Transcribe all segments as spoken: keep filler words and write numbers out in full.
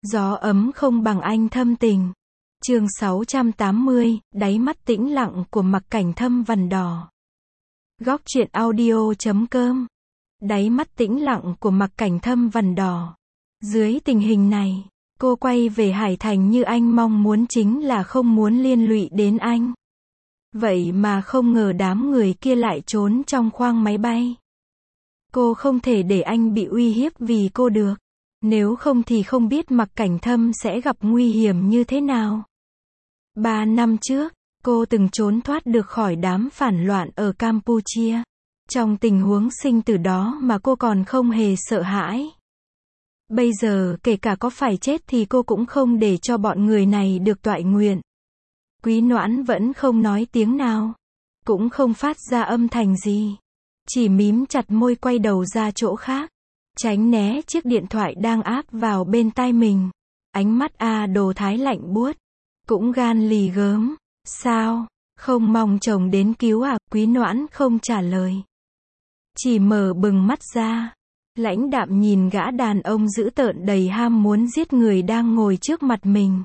Gió ấm không bằng anh thâm tình. Chương sáu trăm tám mươi, đáy mắt tĩnh lặng của Mặc Cảnh Thâm vằn đỏ. Góc truyện audio chấm com. Đáy mắt tĩnh lặng của Mặc Cảnh Thâm vằn đỏ. Dưới tình hình này, cô quay về Hải Thành như anh mong muốn chính là không muốn liên lụy đến anh. Vậy mà không ngờ đám người kia lại trốn trong khoang máy bay. Cô không thể để anh bị uy hiếp vì cô được. Nếu không thì không biết Mặc Cảnh Thâm sẽ gặp nguy hiểm như thế nào. Ba năm trước, cô từng trốn thoát được khỏi đám phản loạn ở Campuchia. Trong tình huống sinh tử đó mà cô còn không hề sợ hãi. Bây giờ kể cả có phải chết thì cô cũng không để cho bọn người này được toại nguyện. Quý Noãn vẫn không nói tiếng nào. Cũng không phát ra âm thanh gì. Chỉ mím chặt môi quay đầu ra chỗ khác. Tránh né chiếc điện thoại đang áp vào bên tai mình. Ánh mắt A Đồ Thái lạnh buốt. Cũng gan lì gớm. Sao? Không mong chồng đến cứu à? Quý Noãn không trả lời. Chỉ mở bừng mắt ra. Lãnh đạm nhìn gã đàn ông dữ tợn đầy ham muốn giết người đang ngồi trước mặt mình.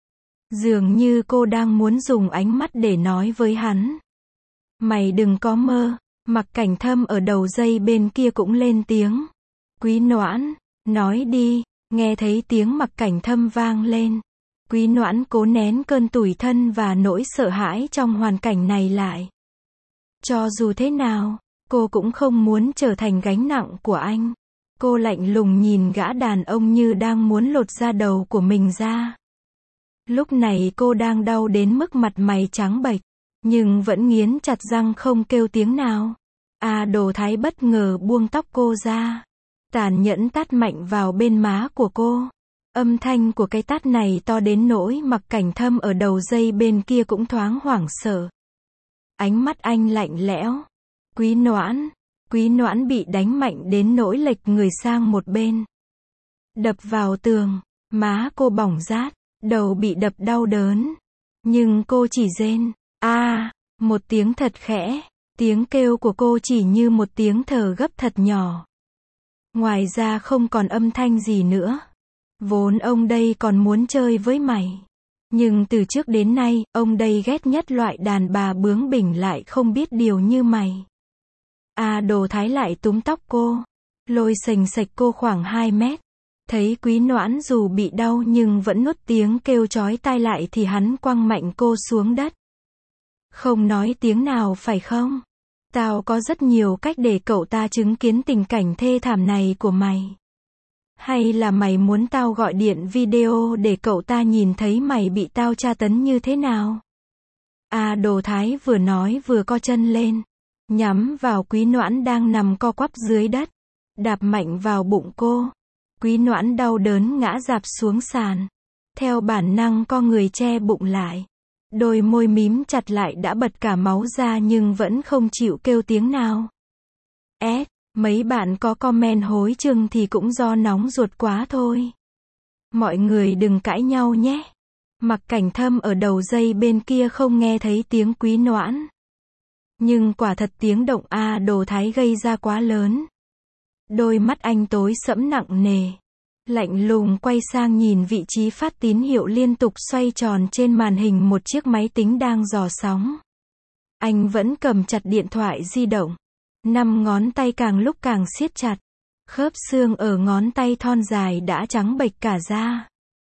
Dường như cô đang muốn dùng ánh mắt để nói với hắn. Mày đừng có mơ. Mặc Cảnh Thâm ở đầu dây bên kia cũng lên tiếng. Quý Noãn, nói đi. Nghe thấy tiếng Mặc Cảnh Thâm vang lên. Quý Noãn cố nén cơn tủi thân và nỗi sợ hãi trong hoàn cảnh này lại. Cho dù thế nào, cô cũng không muốn trở thành gánh nặng của anh. Cô lạnh lùng nhìn gã đàn ông như đang muốn lột da đầu của mình ra. Lúc này cô đang đau đến mức mặt mày trắng bệch, nhưng vẫn nghiến chặt răng không kêu tiếng nào. A Đồ Thái bất ngờ buông tóc cô ra. Tàn nhẫn tát mạnh vào bên má của cô. Âm thanh của cái tát này to đến nỗi Mặc Cảnh Thâm ở đầu dây bên kia cũng thoáng hoảng sợ. Ánh mắt anh lạnh lẽo. Quý Noãn. Quý Noãn bị đánh mạnh đến nỗi lệch người sang một bên. Đập vào tường. Má cô bỏng rát. Đầu bị đập đau đớn. Nhưng cô chỉ rên. A, à, một tiếng thật khẽ. Tiếng kêu của cô chỉ như một tiếng thở gấp thật nhỏ. Ngoài ra không còn âm thanh gì nữa. Vốn ông đây còn muốn chơi với mày. Nhưng từ trước đến nay, ông đây ghét nhất loại đàn bà bướng bỉnh lại không biết điều như mày. A Đồ Thái lại túm tóc cô. Lôi xềnh xệch cô khoảng hai mét. Thấy Quý Noãn dù bị đau nhưng vẫn nuốt tiếng kêu chói tai lại thì hắn quăng mạnh cô xuống đất. Không nói tiếng nào phải không? Tao có rất nhiều cách để cậu ta chứng kiến tình cảnh thê thảm này của mày. Hay là mày muốn tao gọi điện video để cậu ta nhìn thấy mày bị tao tra tấn như thế nào? A Đồ Thái vừa nói vừa co chân lên. Nhắm vào Quý Noãn đang nằm co quắp dưới đất. Đạp mạnh vào bụng cô. Quý Noãn đau đớn ngã rạp xuống sàn. Theo bản năng co người che bụng lại. Đôi môi mím chặt lại đã bật cả máu ra nhưng vẫn không chịu kêu tiếng nào. S, mấy bạn có comment hối chừng thì cũng do nóng ruột quá thôi. Mọi người đừng cãi nhau nhé. Mặc Cảnh Thâm ở đầu dây bên kia không nghe thấy tiếng Quý Noãn. Nhưng quả thật tiếng động A Đồ Thái gây ra quá lớn. Đôi mắt anh tối sẫm nặng nề. Lạnh lùng quay sang nhìn vị trí phát tín hiệu liên tục xoay tròn trên màn hình một chiếc máy tính đang dò sóng. Anh vẫn cầm chặt điện thoại di động. Năm ngón tay càng lúc càng siết chặt. Khớp xương ở ngón tay thon dài đã trắng bệch cả ra.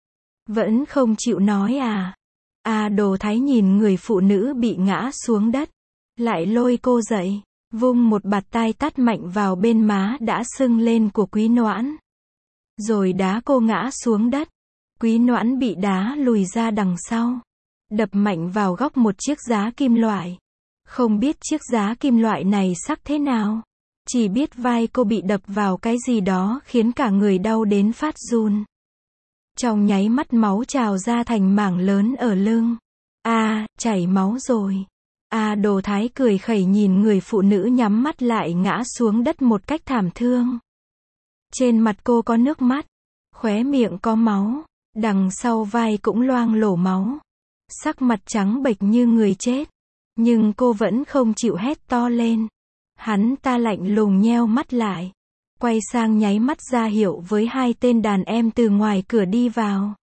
Vẫn không chịu nói à? A Đồ Thái nhìn người phụ nữ bị ngã xuống đất. Lại lôi cô dậy. Vung một bạt tai tát mạnh vào bên má đã sưng lên của Quý Noãn. Rồi đá cô ngã xuống đất. Quý Noãn bị đá lùi ra đằng sau. Đập mạnh vào góc một chiếc giá kim loại. Không biết chiếc giá kim loại này sắc thế nào. Chỉ biết vai cô bị đập vào cái gì đó khiến cả người đau đến phát run. Trong nháy mắt máu trào ra thành mảng lớn ở lưng. A, à, chảy máu rồi. A Đồ Thái cười khẩy nhìn người phụ nữ nhắm mắt lại ngã xuống đất một cách thảm thương. Trên mặt cô có nước mắt. Khóe miệng có máu. Đằng sau vai cũng loang lổ máu. Sắc mặt trắng bệch như người chết. Nhưng cô vẫn không chịu hét to lên. Hắn ta lạnh lùng nheo mắt lại. quay sang nháy mắt ra hiệu với hai tên đàn em từ ngoài cửa đi vào.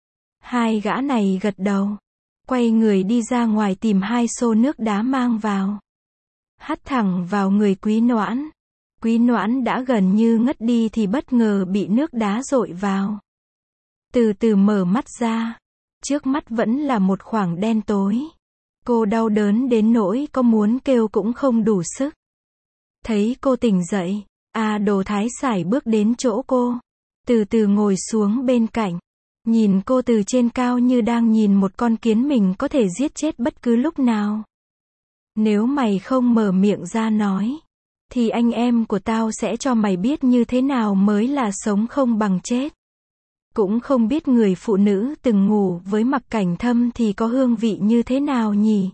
Hai gã này gật đầu, quay người đi ra ngoài tìm hai xô nước đá mang vào. Hắt thẳng vào người Quý Noãn. Quý Noãn đã gần như ngất đi thì bất ngờ bị nước đá dội vào. Từ từ mở mắt ra, trước mắt vẫn là một khoảng đen tối. Cô đau đớn đến nỗi có muốn kêu cũng không đủ sức. Thấy cô tỉnh dậy, A Đồ Thái sải bước đến chỗ cô, từ từ ngồi xuống bên cạnh, nhìn cô từ trên cao như đang nhìn một con kiến mình có thể giết chết bất cứ lúc nào. Nếu mày không mở miệng ra nói, thì anh em của tao sẽ cho mày biết như thế nào mới là sống không bằng chết. Cũng không biết người phụ nữ từng ngủ với Mặc Cảnh Thâm thì có hương vị như thế nào nhỉ?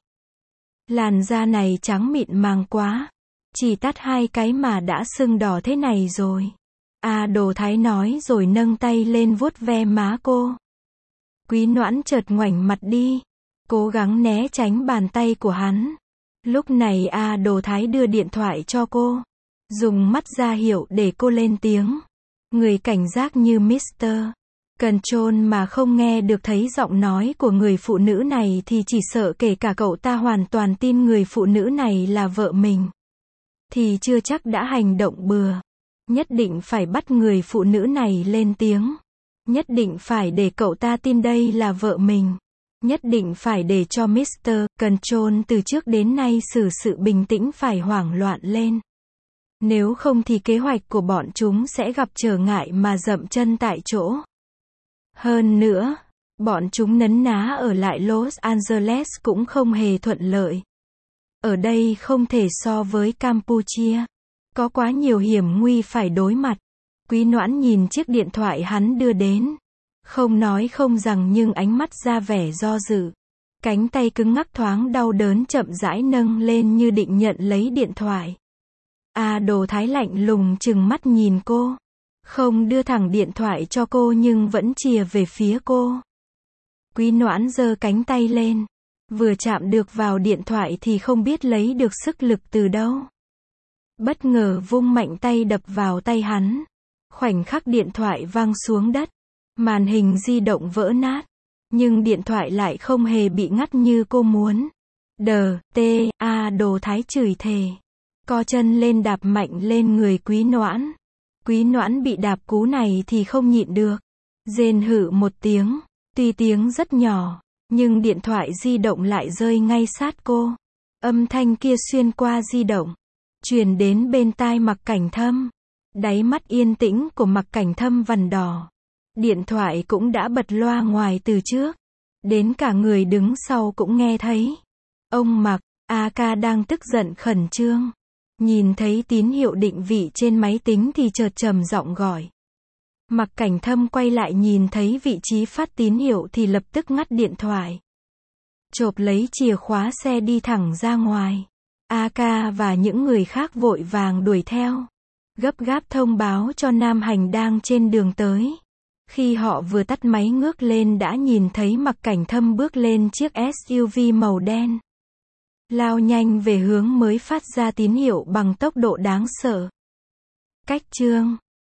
Làn da này trắng mịn màng quá, chỉ tát hai cái mà đã sưng đỏ thế này rồi. A Đồ Thái nói rồi nâng tay lên vuốt ve má cô. Quý Noãn chợt ngoảnh mặt đi, cố gắng né tránh bàn tay của hắn. Lúc này A Đồ Thái đưa điện thoại cho cô, dùng mắt ra hiệu để cô lên tiếng. Người cảnh giác như mít-tơ Control mà không nghe được thấy giọng nói của người phụ nữ này thì chỉ sợ kể cả cậu ta hoàn toàn tin người phụ nữ này là vợ mình, thì chưa chắc đã hành động bừa. Nhất định phải bắt người phụ nữ này lên tiếng. Nhất định phải để cậu ta tin đây là vợ mình. Nhất định phải để cho mít-tơ Control từ trước đến nay xử sự bình tĩnh phải hoảng loạn lên. Nếu không thì kế hoạch của bọn chúng sẽ gặp trở ngại mà dậm chân tại chỗ. Hơn nữa, bọn chúng nấn ná ở lại Los Angeles cũng không hề thuận lợi. Ở đây không thể so với Campuchia. Có quá nhiều hiểm nguy phải đối mặt. Quý Noãn nhìn chiếc điện thoại hắn đưa đến. Không nói không rằng nhưng ánh mắt ra vẻ do dự. Cánh tay cứng ngắc thoáng đau đớn chậm rãi nâng lên như định nhận lấy điện thoại. A Đồ Thái lạnh lùng trừng mắt nhìn cô. Không đưa thẳng điện thoại cho cô nhưng vẫn chìa về phía cô. Quý Noãn giơ cánh tay lên. Vừa chạm được vào điện thoại thì không biết lấy được sức lực từ đâu. Bất ngờ vung mạnh tay đập vào tay hắn. Khoảnh khắc điện thoại văng xuống đất. Màn hình di động vỡ nát. Nhưng điện thoại lại không hề bị ngắt như cô muốn. Đờ, tê, A Đồ Thái chửi thề. Co chân lên đạp mạnh lên người Quý Noãn. Quý Noãn bị đạp cú này thì không nhịn được. Rên hự một tiếng. Tuy tiếng rất nhỏ, nhưng điện thoại di động lại rơi ngay sát cô. Âm thanh kia xuyên qua di động, truyền đến bên tai Mặc Cảnh Thâm. Đáy mắt yên tĩnh của Mặc Cảnh Thâm vằn đỏ. Điện thoại cũng đã bật loa ngoài từ trước. Đến cả người đứng sau cũng nghe thấy. Ông Mặc, a ca đang tức giận khẩn trương. Nhìn thấy tín hiệu định vị trên máy tính thì chợt trầm giọng gọi. Mặc Cảnh Thâm quay lại nhìn thấy vị trí phát tín hiệu thì lập tức ngắt điện thoại. Chộp lấy chìa khóa xe đi thẳng ra ngoài. a ca và những người khác vội vàng đuổi theo. Gấp gáp thông báo cho Nam Hành đang trên đường tới. Khi họ vừa tắt máy ngước lên đã nhìn thấy Mặc Cảnh Thâm bước lên chiếc ét u vê màu đen. Lao nhanh về hướng mới phát ra tín hiệu bằng tốc độ đáng sợ. Cách chương